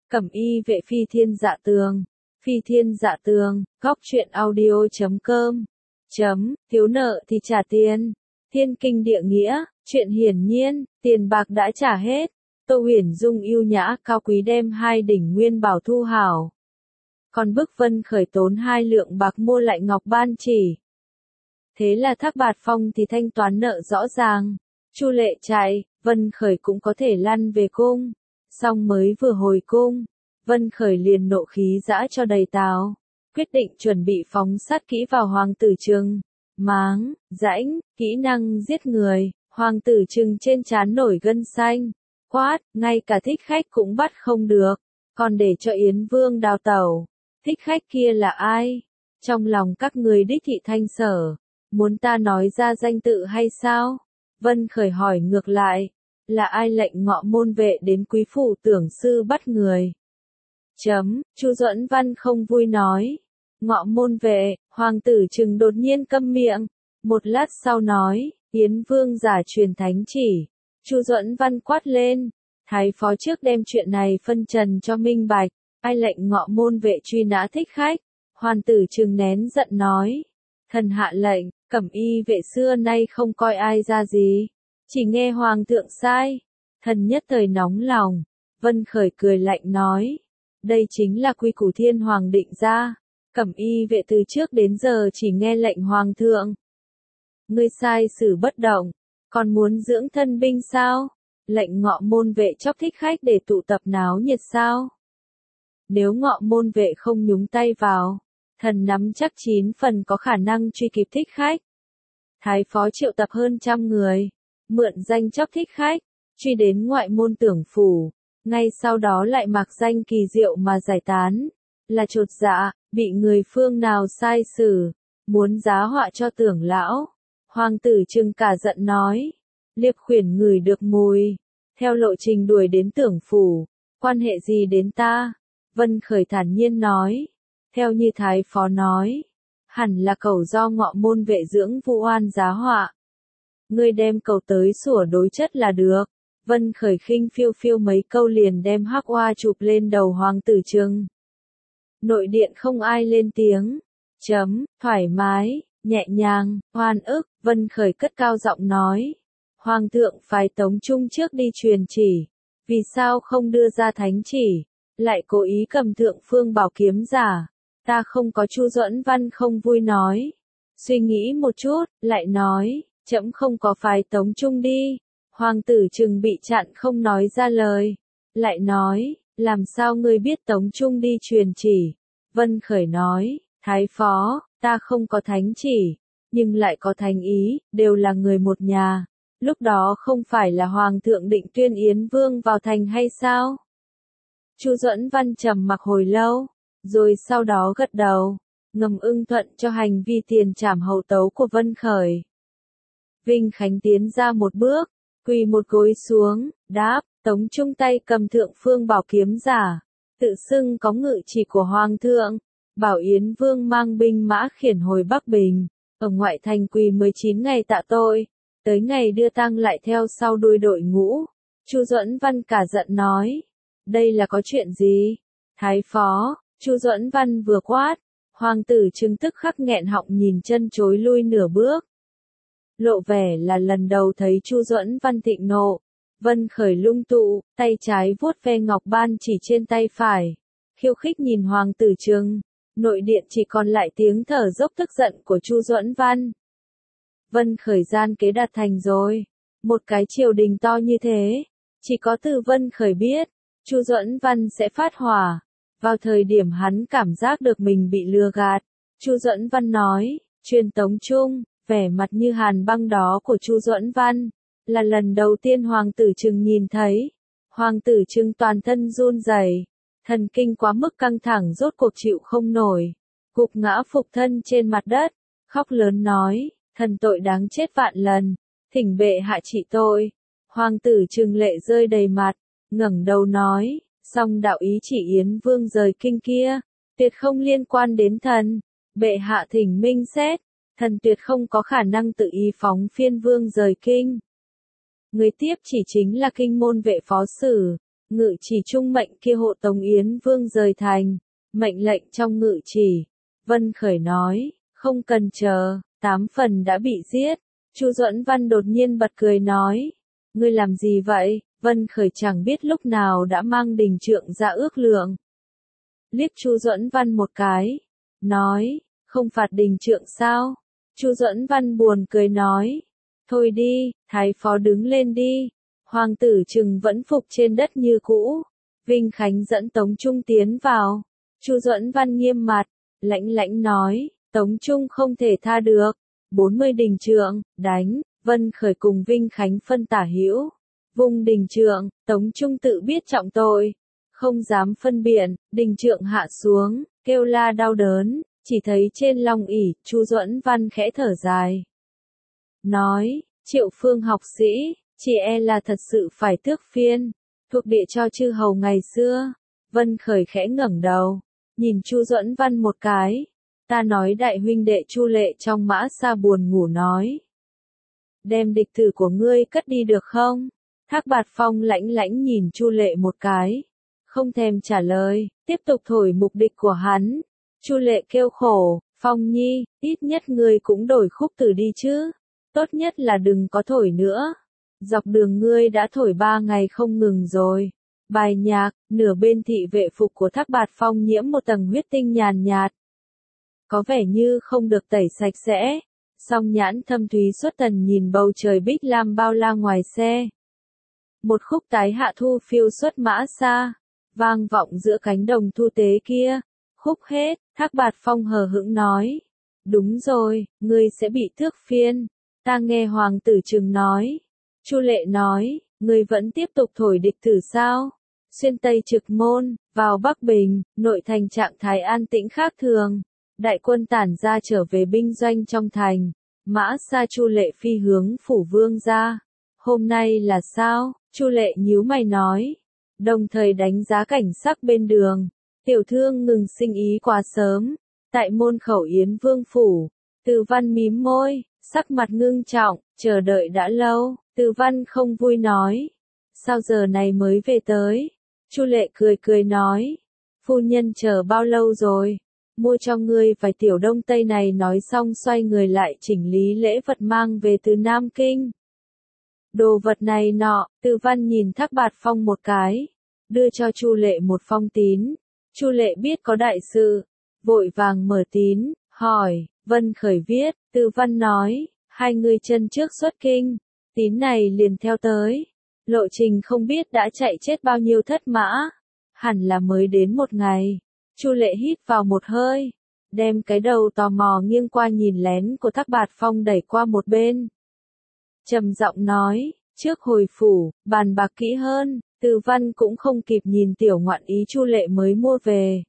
Cẩm y vệ phi thiên dạ tường. Phi thiên dạ tường, góc truyện audio.com. Thiếu nợ thì trả tiền. Thiên kinh địa nghĩa, chuyện hiển nhiên, tiền bạc đã trả hết. Tô Huyền Dung yêu nhã cao quý đem 2 đỉnh nguyên bảo thu hảo. Còn bức Vân Khởi tốn 2 lượng bạc mua lại ngọc ban chỉ. Thế là Thác Bạt Phong thì thanh toán nợ rõ ràng. Chu Lệ chạy, Vân Khởi cũng có thể lăn về cung. Xong mới vừa hồi cung, Vân Khởi liền nộ khí dã cho đầy táo. Quyết định chuẩn bị phóng sát kỹ vào Hoàng tử Trừng. Máng, rãnh, kỹ năng giết người, Hoàng tử Trừng trên trán nổi gân xanh. Quát, ngay cả thích khách cũng bắt không được. Còn để cho Yến Vương đào tẩu. Thích khách kia là ai? Trong lòng các người đích thị thanh sở. Muốn ta nói ra danh tự hay sao? Vân Khởi hỏi ngược lại. Là ai lệnh Ngọ Môn vệ đến quý phủ tưởng sư bắt người? Chu Duẫn Văn không vui nói. Ngọ Môn vệ, Hoàng tử Trừng đột nhiên câm miệng. Một lát sau nói, Yến Vương giả truyền thánh chỉ. Chu Duẫn Văn quát lên. Thái phó trước đem chuyện này phân trần cho minh bạch. Ai lệnh Ngọ Môn vệ truy nã thích khách? Hoàng tử Trừng nén giận nói. Thần hạ lệnh, Cẩm y vệ xưa nay không coi ai ra gì. Chỉ nghe Hoàng thượng sai. Thần nhất thời nóng lòng. Vân Khởi cười lạnh nói. Đây chính là quy củ Thiên Hoàng định ra. Cẩm y vệ từ trước đến giờ chỉ nghe lệnh Hoàng thượng. Ngươi sai xử bất động. Còn muốn dưỡng thân binh sao? Lệnh Ngọ Môn vệ chóc thích khách để tụ tập náo nhiệt sao? Nếu Ngọ Môn vệ không nhúng tay vào, thần nắm chắc 9 phần có khả năng truy kịp thích khách. Thái phó triệu tập hơn 100 người, mượn danh chóc thích khách, truy đến ngoại môn Tưởng phủ, ngay sau đó lại mặc danh kỳ diệu mà giải tán. Là chột dạ, bị người phương nào sai xử, muốn giá họa cho Tưởng lão. Hoàng tử Trừng cả giận nói. Liệp Khuyển ngửi được mùi, theo lộ trình đuổi đến Tưởng phủ, quan hệ gì đến ta? Vân Khởi thản nhiên nói. Theo như Thái phó nói, hẳn là cầu do Ngọ Môn vệ dưỡng vu oan giá họa. Ngươi đem cầu tới sủa đối chất là được. Vân Khởi khinh phiêu phiêu mấy câu liền đem hắc oa chụp lên đầu Hoàng tử Trừng. Nội điện không ai lên tiếng. Thoải mái, nhẹ nhàng, oan ức, Vân Khởi cất cao giọng nói. Hoàng thượng phái Tống Trung trước đi truyền chỉ. Vì sao không đưa ra thánh chỉ? Lại cố ý cầm Thượng Phương Bảo kiếm giả. Ta không có. Chu Duẫn Văn không vui nói. Suy nghĩ một chút, lại nói, trẫm không có phái Tống Trung đi. Hoàng tử Trừng bị chặn không nói ra lời. Lại nói, làm sao ngươi biết Tống Trung đi truyền chỉ? Vân Khởi nói, Thái phó, ta không có thánh chỉ, nhưng lại có thánh ý, đều là người một nhà. Lúc đó không phải là Hoàng thượng định tuyên Yến Vương vào thành hay sao? Chu Duẫn Văn trầm mặc hồi lâu, rồi sau đó gật đầu, ngầm ưng thuận cho hành vi tiền trảm hậu tấu của Vân Khởi. Vinh Khánh tiến ra một bước, quỳ một gối xuống, đáp, Tống Trung tay cầm Thượng Phương Bảo kiếm giả, tự xưng có ngự chỉ của Hoàng thượng, bảo Yến Vương mang binh mã khiển hồi Bắc Bình, ở ngoại thành quỳ 19 ngày tạ tội, tới ngày đưa tang lại theo sau đuôi đội ngũ. Chu Duẫn Văn cả giận nói, đây là có chuyện gì? Thái phó, Chu Duẫn Văn vừa quát, Hoàng tử Trừng tức khắc nghẹn họng nhìn chân chối lui nửa bước. Lộ vẻ là lần đầu thấy Chu Duẫn Văn thịnh nộ. Vân Khởi lung tụ, tay trái vuốt ve ngọc ban chỉ trên tay phải, khiêu khích nhìn Hoàng tử Trừng. Nội điện chỉ còn lại tiếng thở dốc tức giận của Chu Duẫn Văn. Vân Khởi gian kế đạt thành rồi. Một cái triều đình to như thế, chỉ có từ Vân Khởi biết, Chu Duẫn Văn sẽ phát hỏa. Vào thời điểm hắn cảm giác được mình bị lừa gạt, Chu Duẫn Văn nói, truyền Tống Trung. Vẻ mặt như hàn băng đó của Chu Duẫn Văn, là lần đầu tiên Hoàng tử Trừng nhìn thấy. Hoàng tử Trừng toàn thân run rẩy, thần kinh quá mức căng thẳng rốt cuộc chịu không nổi, gục ngã phục thân trên mặt đất, khóc lớn nói, thần tội đáng chết vạn lần, thỉnh bệ hạ trị tội. Hoàng tử Trừng lệ rơi đầy mặt, ngẩng đầu nói, song đạo ý chỉ Yến Vương rời kinh kia, tuyệt không liên quan đến thần, bệ hạ thỉnh minh xét. Thần tuyệt không có khả năng tự ý phóng phiên vương rời kinh. Người tiếp chỉ chính là kinh môn vệ phó sử. Ngự chỉ trung mệnh kia hộ Tống Yến Vương rời thành, mệnh lệnh trong ngự chỉ. Vân Khởi nói, không cần chờ, 8 phần đã bị giết. Chu Duẫn Văn đột nhiên bật cười nói, ngươi làm gì vậy? Vân Khởi chẳng biết lúc nào đã mang đình trượng ra ước lượng. Liếc Chu Duẫn Văn một cái, nói, không phạt đình trượng sao? Chu Duẫn Văn buồn cười nói, thôi đi, thái phó đứng lên đi. Hoàng tử Trừng vẫn phục trên đất như cũ. Vinh Khánh dẫn Tống Trung tiến vào. Chu Duẫn Văn nghiêm mặt, lãnh lãnh nói, Tống Trung không thể tha được. 40 đình trượng, đánh. Vân Khởi cùng Vinh Khánh phân tả hữu. Vùng đình trượng, Tống Trung tự biết trọng tội. Không dám phân biện, đình trượng hạ xuống, kêu la đau đớn. Chỉ thấy trên long ỷ, Chu Duẫn Văn khẽ thở dài. Nói, Triệu Phương học sĩ, chỉ e là thật sự phải tước phiên, thuộc địa cho chư hầu ngày xưa. Vân Khởi khẽ ngẩng đầu, nhìn Chu Duẫn Văn một cái. Ta nói đại huynh đệ Chu Lệ trong Mã Sa buồn ngủ nói. Đem địch tử của ngươi cất đi được không? Thác Bạt Phong lãnh lãnh nhìn Chu Lệ một cái. Không thèm trả lời, tiếp tục thổi mục địch của hắn. Chu Lệ kêu khổ, Phong nhi, ít nhất ngươi cũng đổi khúc tử đi chứ. Tốt nhất là đừng có thổi nữa. Dọc đường ngươi đã thổi 3 ngày không ngừng rồi. Bài nhạc, nửa bên thị vệ phục của Thác Bạt Phong nhiễm một tầng huyết tinh nhàn nhạt. Có vẻ như không được tẩy sạch sẽ. Song nhãn thâm thúy xuất thần nhìn bầu trời bích lam bao la ngoài xe. Một khúc tái hạ thu phiêu xuất Mã Sa, vang vọng giữa cánh đồng thu tế kia. Khúc hết, Thác Bạt Phong hờ hững nói. Đúng rồi, ngươi sẽ bị tước phiên. Ta nghe Hoàng tử Trừng nói. Chu Lệ nói, ngươi vẫn tiếp tục thổi địch tử sao? Xuyên Tây Trực Môn, vào Bắc Bình, nội thành trạng thái an tĩnh khác thường. Đại quân tản ra trở về binh doanh trong thành. Mã Sa Chu Lệ phi hướng phủ vương ra. Hôm nay là sao? Chu Lệ nhíu mày nói. Đồng thời đánh giá cảnh sắc bên đường. Tiểu thương ngừng sinh ý quá sớm. Tại môn khẩu Yến Vương phủ, Từ Văn mím môi, sắc mặt ngưng trọng, chờ đợi đã lâu. Từ Văn không vui nói. Sao giờ này mới về tới? Chu Lệ cười cười nói. Phu nhân chờ bao lâu rồi? Mua cho ngươi vài tiểu đông tây này nói xong xoay người lại chỉnh lý lễ vật mang về từ Nam Kinh. Đồ vật này nọ, Từ Văn nhìn Thác Bạt Phong một cái. Đưa cho Chu Lệ một phong tín. Chu Lệ biết có đại sự. Vội vàng mở tín, hỏi, Vân Khởi viết. Từ Văn nói, hai người chân trước xuất kinh. Tín này liền theo tới. Lộ trình không biết đã chạy chết bao nhiêu thất mã. Hẳn là mới đến một ngày. Chu Lệ hít vào một hơi. Đem cái đầu tò mò nghiêng qua nhìn lén của Thác Bạt Phong đẩy qua một bên. Trầm giọng nói, trước hồi phủ, bàn bạc kỹ hơn. Từ Văn cũng không kịp nhìn tiểu ngoạn ý Chu Lệ mới mua về.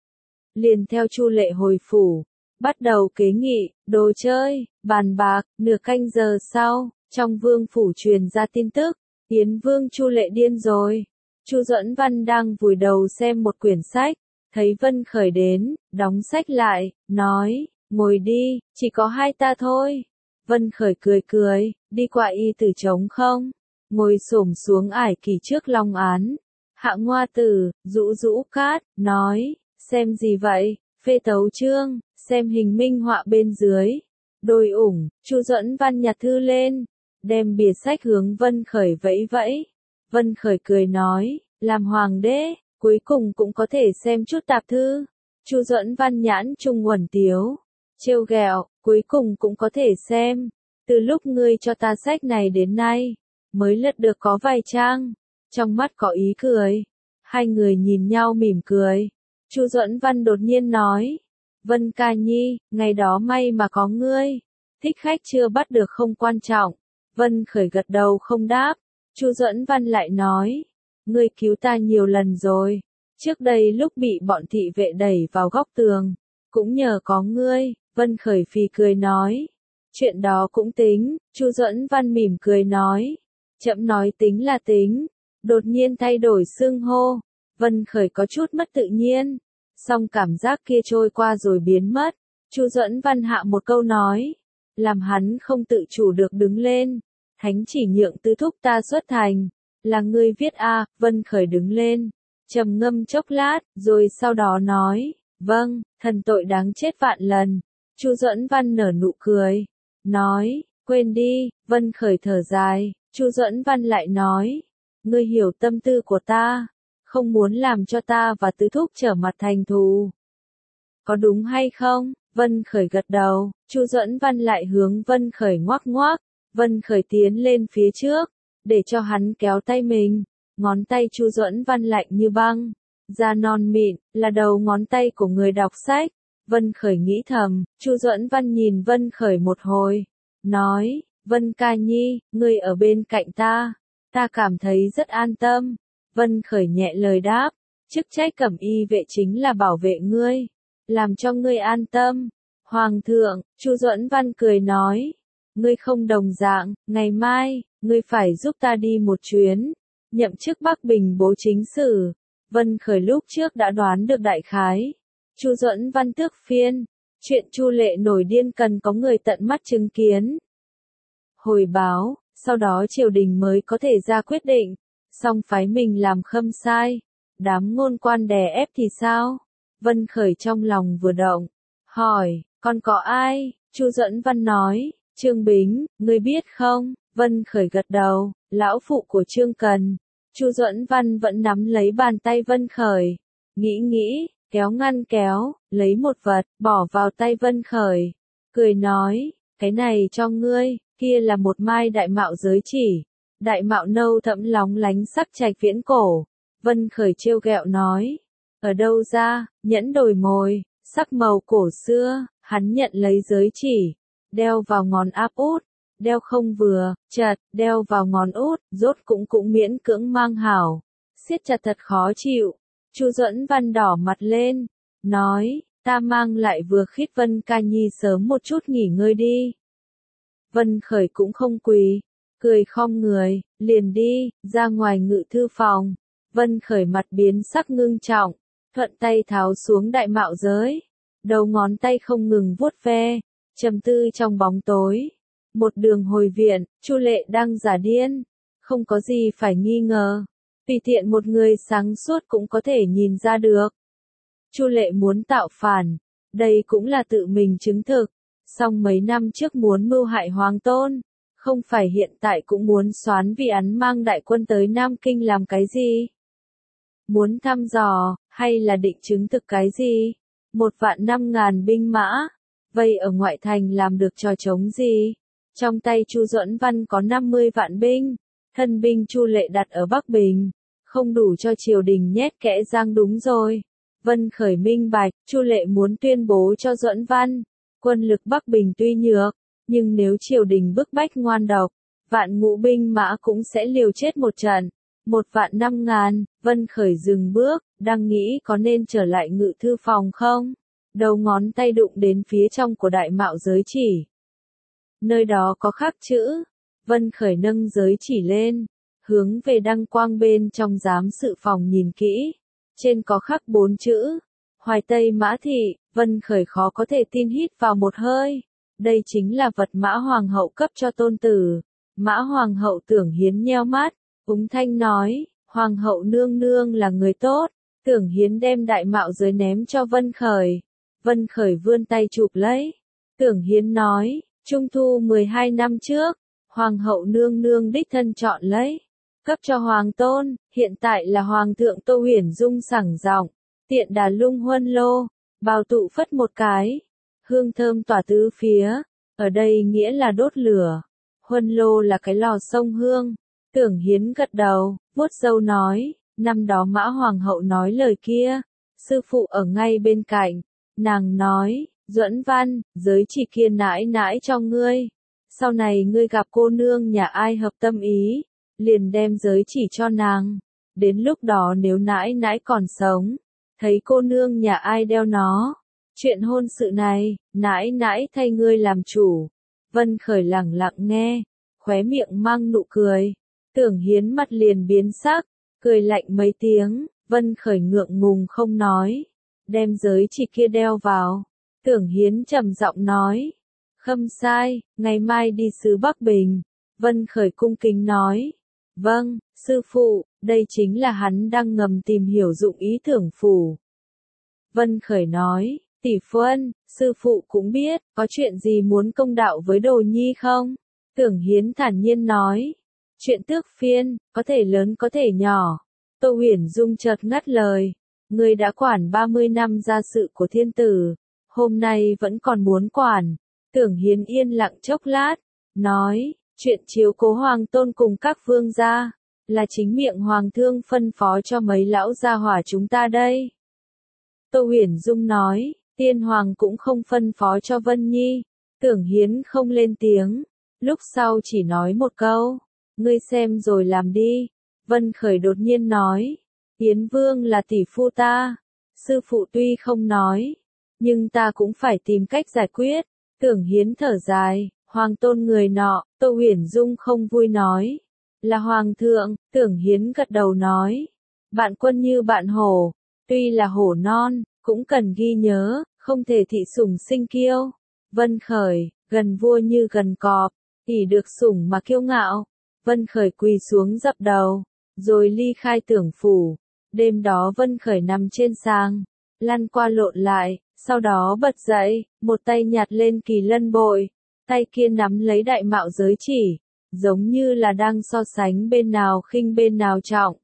Liền theo Chu Lệ hồi phủ. Bắt đầu kế nghị, đồ chơi, bàn bạc. Nửa canh giờ sau, trong vương phủ truyền ra tin tức. Yến Vương Chu Lệ điên rồi. Chu Duẫn Văn đang vùi đầu xem một quyển sách. Thấy Vân Khởi đến, đóng sách lại, nói, ngồi đi, chỉ có hai ta thôi. Vân Khởi cười cười, đi qua y tử trống không? Ngồi xổm xuống ải kỳ trước long án. Hạ Ngoa Tử, rũ rũ cát, nói, xem gì vậy? Phê tấu chương, xem hình minh họa bên dưới. Đôi ủng, Chu Duẫn Văn nhặt thư lên, đem bìa sách hướng Vân Khởi vẫy vẫy. Vân Khởi cười nói, làm hoàng đế, cuối cùng cũng có thể xem chút tạp thư. Chu Duẫn Văn nhãn trung uẩn tiếu, trêu ghẹo, cuối cùng cũng có thể xem. Từ lúc ngươi cho ta sách này đến nay, mới lật được có vài trang. Trong mắt có ý cười. Hai người nhìn nhau mỉm cười. Chu Duẫn Văn đột nhiên nói, Vân ca nhi, ngày đó may mà có ngươi. Thích khách chưa bắt được không quan trọng. Vân Khởi gật đầu không đáp. Chu Duẫn Văn lại nói, ngươi cứu ta nhiều lần rồi. Trước đây lúc bị bọn thị vệ đẩy vào góc tường, cũng nhờ có ngươi. Vân Khởi phì cười nói, chuyện đó cũng tính. Chu Duẫn Văn mỉm cười nói, chậm nói tính là tính. Đột nhiên thay đổi xưng hô. Vân Khởi có chút mất tự nhiên. Song cảm giác kia trôi qua rồi biến mất. Chu Duẫn Văn hạ một câu nói, làm hắn không tự chủ được đứng lên. Thánh chỉ nhượng tứ thúc ta xuất thành. Là ngươi viết à, Vân Khởi đứng lên, trầm ngâm chốc lát, rồi sau đó nói, vâng, thần tội đáng chết vạn lần. Chu Duẫn Văn nở nụ cười, nói, quên đi, Vân Khởi thở dài, Chu Duẫn Văn lại nói, ngươi hiểu tâm tư của ta, không muốn làm cho ta và Tứ Thúc trở mặt thành thù. Có đúng hay không? Vân Khởi gật đầu, Chu Duẫn Văn lại hướng Vân Khởi ngoắc ngoắc, Vân Khởi tiến lên phía trước, để cho hắn kéo tay mình, ngón tay Chu Duẫn Văn lạnh như băng, da non mịn, là đầu ngón tay của người đọc sách. Vân Khởi nghĩ thầm, Chu Duẫn Văn nhìn Vân Khởi một hồi, nói, Vân ca nhi, ngươi ở bên cạnh ta cảm thấy rất an tâm. Vân Khởi nhẹ lời đáp, chức trách cẩm y vệ chính là bảo vệ ngươi, làm cho ngươi an tâm. Hoàng thượng, Chu Duẫn Văn cười nói, ngươi không đồng dạng, ngày mai, ngươi phải giúp ta đi một chuyến, nhậm chức Bắc Bình bố chính sử. Vân Khởi lúc trước đã đoán được đại khái. Chu Duẫn Văn tước phiên, chuyện Chu Lệ nổi điên cần có người tận mắt chứng kiến. Hồi báo, sau đó triều đình mới có thể ra quyết định, song phái mình làm khâm sai, đám ngôn quan đè ép thì sao? Vân Khởi trong lòng vừa động, hỏi, còn có ai? Chu Duẫn Văn nói, Trương Bính, ngươi biết không? Vân Khởi gật đầu, lão phụ của Trương Cần. Chu Duẫn Văn vẫn nắm lấy bàn tay Vân Khởi, nghĩ, kéo ngăn kéo, lấy một vật, bỏ vào tay Vân Khởi, cười nói, cái này cho ngươi, kia là một mai đại mạo giới chỉ, đại mạo nâu thẫm lóng lánh sắc trạch viễn cổ. Vân Khởi trêu ghẹo nói, ở đâu ra, nhẫn đồi mồi, sắc màu cổ xưa, hắn nhận lấy giới chỉ, đeo vào ngón áp út, đeo không vừa, chật, đeo vào ngón út, rốt cũng miễn cưỡng mang hảo, siết chặt thật khó chịu. Chu Duẫn Văn đỏ mặt lên, nói, ta mang lại vừa khít Vân ca nhi sớm một chút nghỉ ngơi đi. Vân Khởi cũng không quỳ, cười khom người, liền đi, ra ngoài ngự thư phòng. Vân Khởi mặt biến sắc ngưng trọng, thuận tay tháo xuống đại mạo giới, đầu ngón tay không ngừng vuốt ve, trầm tư trong bóng tối. Một đường hồi viện, Chu Lệ đang giả điên, không có gì phải nghi ngờ, tùy tiện một người sáng suốt cũng có thể nhìn ra được. Chu Lệ muốn tạo phản, đây cũng là tự mình chứng thực, song mấy năm trước muốn mưu hại Hoàng Tôn, không phải hiện tại cũng muốn xoán vị án mang đại quân tới Nam Kinh làm cái gì? Muốn thăm dò, hay là định chứng thực cái gì? 1.500.000 binh mã, vây ở ngoại thành làm được trò chống gì? Trong tay Chu Duẫn Văn có 50 vạn binh, thân binh Chu Lệ đặt ở Bắc Bình, không đủ cho triều đình nhét kẽ răng đúng rồi. Vân Khởi minh bạch, Chu Lệ muốn tuyên bố cho Duẫn Văn, quân lực Bắc Bình tuy nhược, nhưng nếu triều đình bức bách ngoan độc, vạn ngũ binh mã cũng sẽ liều chết một trận. 1.500.000, Vân Khởi dừng bước, đang nghĩ có nên trở lại ngự thư phòng không? Đầu ngón tay đụng đến phía trong của đại mạo giới chỉ. Nơi đó có khắc chữ, Vân Khởi nâng giới chỉ lên, hướng về đăng quang bên trong giám sự phòng nhìn kỹ. Trên có khắc 4 chữ, Hoài Tây Mã Thị. Vân Khởi khó có thể tin hít vào một hơi. Đây chính là vật Mã Hoàng hậu cấp cho tôn tử. Mã Hoàng hậu Tưởng Hiến nheo mắt, úng thanh nói, Hoàng hậu nương nương là người tốt. Tưởng Hiến đem đại mạo giới ném cho Vân Khởi. Vân Khởi vươn tay chụp lấy. Tưởng Hiến nói, Trung thu 12 năm trước, Hoàng hậu nương nương đích thân chọn lấy, cấp cho Hoàng Tôn, hiện tại là Hoàng thượng Tô Huyền Dung sảng giọng, tiện đà lung huân lô, bào tụ phất một cái, hương thơm tỏa tứ phía, ở đây nghĩa là đốt lửa, huân lô là cái lò sông hương. Tưởng Hiến gật đầu, vuốt râu nói, năm đó Mã Hoàng hậu nói lời kia, sư phụ ở ngay bên cạnh, nàng nói, Duẫn Văn, giới chỉ kia nãi nãi cho ngươi, sau này ngươi gặp cô nương nhà ai hợp tâm ý, liền đem giới chỉ cho nàng, đến lúc đó nếu nãi nãi còn sống, thấy cô nương nhà ai đeo nó, chuyện hôn sự này, nãi nãi thay ngươi làm chủ. Vân Khởi lẳng lặng nghe, khóe miệng mang nụ cười, Tưởng Hiến mặt liền biến sắc, cười lạnh mấy tiếng, Vân Khởi ngượng ngùng không nói, đem giới chỉ kia đeo vào. Tưởng Hiến trầm giọng nói, khâm sai, ngày mai đi sứ Bắc Bình. Vân Khởi cung kính nói, Vâng, sư phụ, đây chính là hắn đang ngầm tìm hiểu dụng ý thưởng phủ. Vân Khởi nói, tỷ phuân, sư phụ cũng biết, có chuyện gì muốn công đạo với Đồ Nhi không? Tưởng Hiến thản nhiên nói, chuyện tước phiên, có thể lớn có thể nhỏ. Tô Huyền Dung chợt ngắt lời, ngươi đã quản 30 năm gia sự của thiên tử, hôm nay vẫn còn muốn quản. Tưởng Hiến yên lặng chốc lát, nói, chuyện chiếu cố hoàng tôn cùng các vương gia, là chính miệng hoàng thương phân phó cho mấy lão gia hỏa chúng ta đây. Tô Huyền Dung nói, tiên hoàng cũng không phân phó cho Vân Nhi. Tưởng Hiến không lên tiếng, lúc sau chỉ nói một câu, ngươi xem rồi làm đi. Vân Khởi đột nhiên nói, Hiến vương là tỷ phu ta, sư phụ tuy không nói, nhưng ta cũng phải tìm cách giải quyết. Tưởng Hiến thở dài, hoàng tôn người nọ. Tô Huyền Dung không vui nói, là hoàng thượng. Tưởng Hiến gật đầu nói, bạn quân như bạn hổ, tuy là hổ non, cũng cần ghi nhớ, không thể thị sủng sinh kiêu. Vân Khởi, gần vua như gần cọp, ỷ được sủng mà kiêu ngạo. Vân Khởi quỳ xuống dập đầu, rồi ly khai tưởng phủ. Đêm đó Vân Khởi nằm trên sàng, lăn qua lộn lại, sau đó bật dậy, một tay nhặt lên kỳ lân bội, tay kia nắm lấy đại mạo giới chỉ, giống như là đang so sánh bên nào khinh bên nào trọng.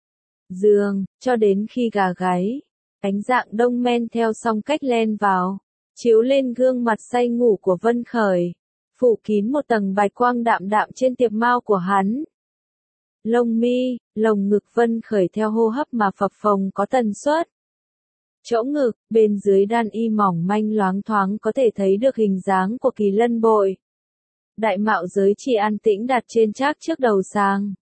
Giường, cho đến khi gà gáy, ánh dạng đông men theo song cách len vào, chiếu lên gương mặt say ngủ của Vân Khởi, phủ kín một tầng bạch quang đạm đạm trên tiệp mao của hắn. Lông mi, lồng ngực Vân Khởi theo hô hấp mà phập phồng có tần suất. Chỗ ngực, bên dưới đan y mỏng manh loáng thoáng có thể thấy được hình dáng của kỳ lân bội. Đại mạo giới chỉ an tĩnh đặt trên trác trước đầu sàng.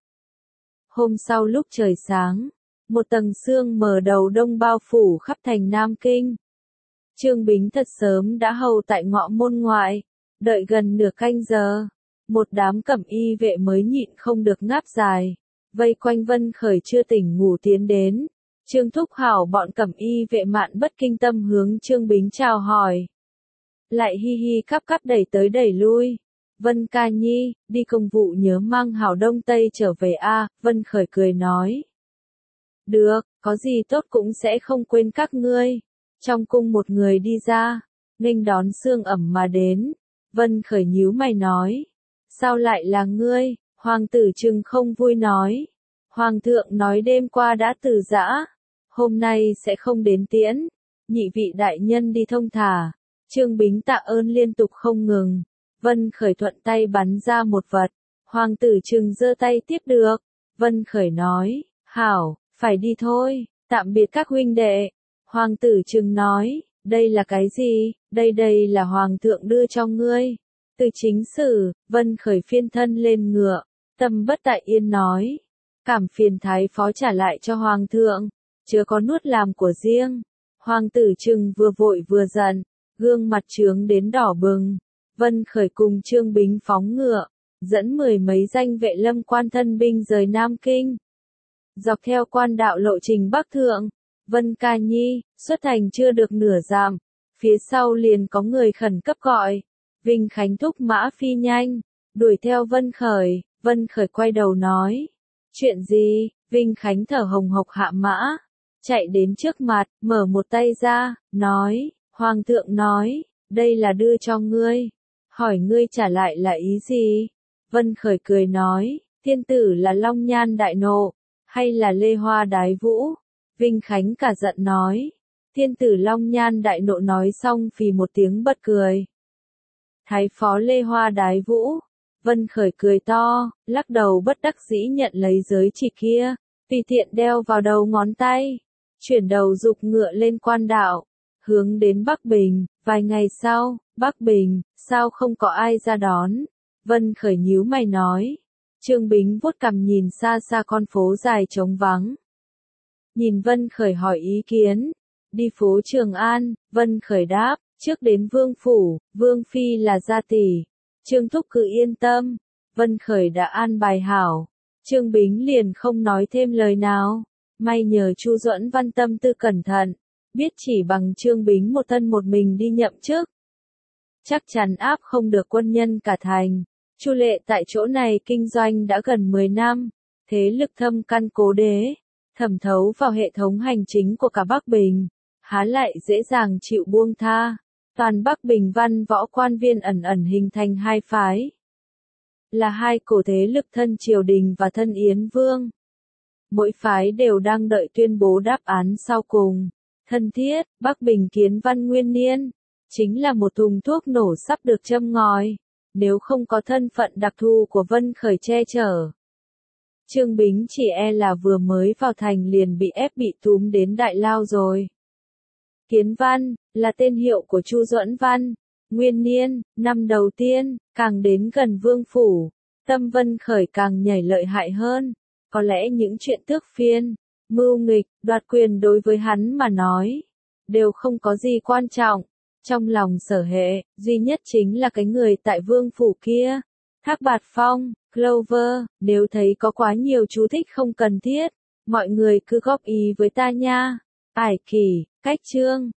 Hôm sau lúc trời sáng, một tầng sương mờ đầu đông bao phủ khắp thành Nam Kinh. Trương Bính thật sớm đã hầu tại ngọ môn ngoại, đợi gần nửa canh giờ, một đám cẩm y vệ mới nhịn không được ngáp dài, vây quanh Vân Khởi chưa tỉnh ngủ tiến đến. Trương Thúc Hảo bọn cẩm y vệ mạn bất kinh tâm hướng Trương Bính chào hỏi. Lại hi hi cắp cắp đẩy tới đẩy lui. Vân ca nhi, đi công vụ nhớ mang Hảo Đông Tây trở về a. Vân Khởi cười nói. Được, có gì tốt cũng sẽ không quên các ngươi. Trong cung một người đi ra, nghênh đón sương ẩm mà đến. Vân Khởi nhíu mày nói. Sao lại là ngươi? Hoàng tử Trừng không vui nói. Hoàng thượng nói đêm qua đã từ giã, hôm nay sẽ không đến tiễn. Nhị vị đại nhân đi thông thả. Trương Bính tạ ơn liên tục không ngừng. Vân Khởi thuận tay bắn ra một vật. Hoàng tử Trừng giơ tay tiếp được. Vân Khởi nói, hảo, phải đi thôi, tạm biệt các huynh đệ. Hoàng tử Trừng nói, đây là cái gì? Đây là hoàng thượng đưa cho ngươi. Từ chính sử. Vân Khởi phiên thân lên ngựa, tâm bất tại yên nói, cảm phiền thái phó trả lại cho hoàng thượng, chớ có nuốt làm của riêng. Hoàng tử Trừng vừa vội vừa giận, gương mặt trướng đến đỏ bừng. Vân Khởi cùng Trương Bính phóng ngựa, dẫn 10 mấy danh vệ lâm quan thân binh rời Nam Kinh. Dọc theo quan đạo lộ trình bắc thượng, Vân ca nhi, xuất thành chưa được nửa dặm, phía sau liền có người khẩn cấp gọi. Vinh Khánh thúc mã phi nhanh, đuổi theo Vân Khởi. Vân Khởi quay đầu nói, chuyện gì? Vinh Khánh thở hồng hộc hạ mã, chạy đến trước mặt, mở một tay ra, nói, hoàng thượng nói, đây là đưa cho ngươi, hỏi ngươi trả lại là ý gì? Vân Khởi cười nói, thiên tử là Long Nhan đại nộ, hay là Lê Hoa đái vũ? Vinh Khánh cả giận nói, thiên tử Long Nhan đại nộ. Nói xong phì một tiếng bật cười. Thái phó Lê Hoa đái vũ. Vân Khởi cười to, lắc đầu bất đắc dĩ nhận lấy giới chỉ kia, tùy tiện đeo vào đầu ngón tay, chuyển đầu dục ngựa lên quan đạo, hướng đến Bắc Bình. Vài ngày sau, Bắc Bình, sao không có ai ra đón? Vân Khởi nhíu mày nói. Trương Bính vuốt cằm nhìn xa xa con phố dài trống vắng. Nhìn Vân Khởi hỏi ý kiến. Đi phố Trường An. Vân Khởi đáp, trước đến Vương Phủ, Vương Phi là gia tỷ. Trương Thúc cứ yên tâm. Vân Khởi đã an bài hảo. Trương Bính liền không nói thêm lời nào. May nhờ Chu Duẫn Văn tâm tư cẩn thận, biết chỉ bằng Trương Bính một thân một mình đi nhậm chức, chắc chắn áp không được quân nhân cả thành. Chu Lệ tại chỗ này kinh doanh đã gần 10 năm, thế lực thâm căn cố đế, thẩm thấu vào hệ thống hành chính của cả Bắc Bình, há lại dễ dàng chịu buông tha. Toàn Bắc Bình văn võ quan viên ẩn ẩn hình thành hai phái, là hai cổ thế lực thân triều đình và thân Yến Vương. Mỗi phái đều đang đợi tuyên bố đáp án sau cùng. Thân thiết, Bắc Bình kiến văn nguyên niên, chính là một thùng thuốc nổ sắp được châm ngòi, nếu không có thân phận đặc thù của Vân Khởi che chở. Trương Bính chỉ e là vừa mới vào thành liền bị ép bị túm đến đại lao rồi. Kiến Văn, là tên hiệu của Chu Duẫn Văn. Nguyên niên, năm đầu tiên, càng đến gần vương phủ, tâm Vân Khởi càng nhảy lợi hại hơn. Có lẽ những chuyện tước phiên, mưu nghịch, đoạt quyền đối với hắn mà nói, đều không có gì quan trọng. Trong lòng Sở Hệ, duy nhất chính là cái người tại vương phủ kia. Thác Bạt Phong, Clover, nếu thấy có quá nhiều chú thích không cần thiết, mọi người cứ góp ý với ta nha. Ải Kỳ, Cách Chương.